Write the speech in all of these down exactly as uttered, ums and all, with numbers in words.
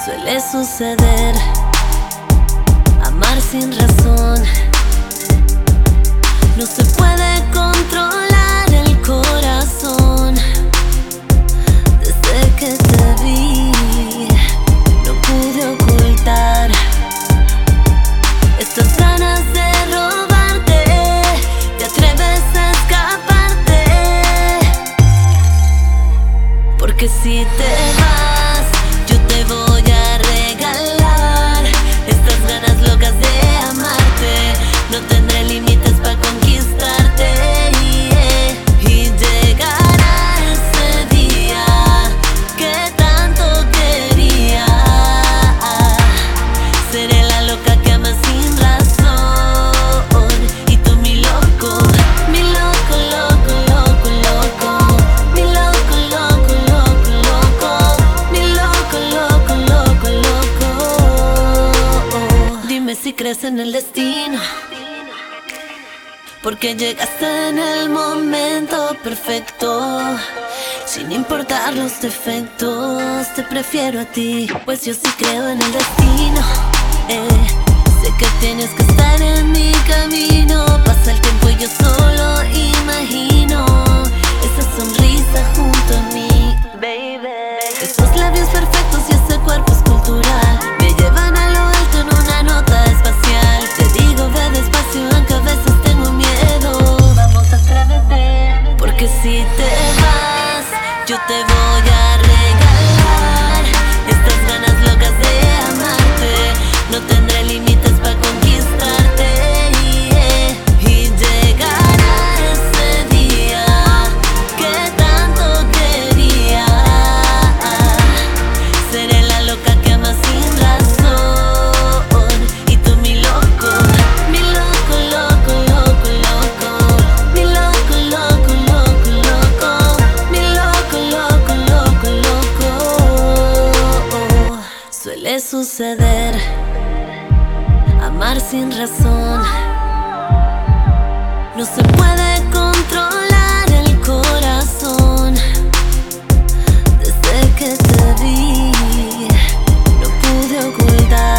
Suele suceder, amar sin razón. No se puede controlar el corazón. Desde que te vi, no pude ocultar estas ganas de robarte. Te atreves a escaparte, porque si te vas, yo te voy a regalar estas ganas locas de amarte. No tendré límites para conquistarte, yeah. Y llegará ese día que tanto quería. Seré la loca que ama sin razón, y tú mi loco, mi loco, loco, loco, loco. Mi loco, loco, loco, loco. Mi loco, loco, loco, loco. Dime si crees en el destino, porque llegaste en el momento perfecto. Sin importar los defectos, te prefiero a ti, pues yo sí creo en el destino, eh. Sé que tienes que estar en mi camino. Pasa el tiempo y yo solo imagino esa sonrisa junto a mí, baby. Esos labios perfectos y ese cuerpo escultural me llevan a lo alto en una nota espacial. Te digo ve despacio aunque a veces tengo miedo. Vamos, atrévete, porque si te vas, yo te voy a regalar estas ganas locas de amarte. No tendré límites para conquistarte, yeah. Y llegará ese día que tanto quería. Seré la loca que ama sin razón, y tú mi loco, mi loco, loco, loco, loco. Mi loco, loco, loco, loco. Mi loco, loco, loco, loco. Suele suceder, amar sin razón. No se puede controlar el corazón. Desde que te vi, no pude ocultar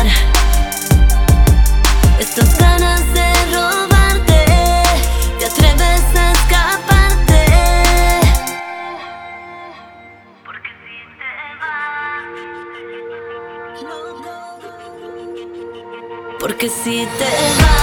estas ganas de robarte. Te atreves a escaparte, porque si te vas, porque si te vas.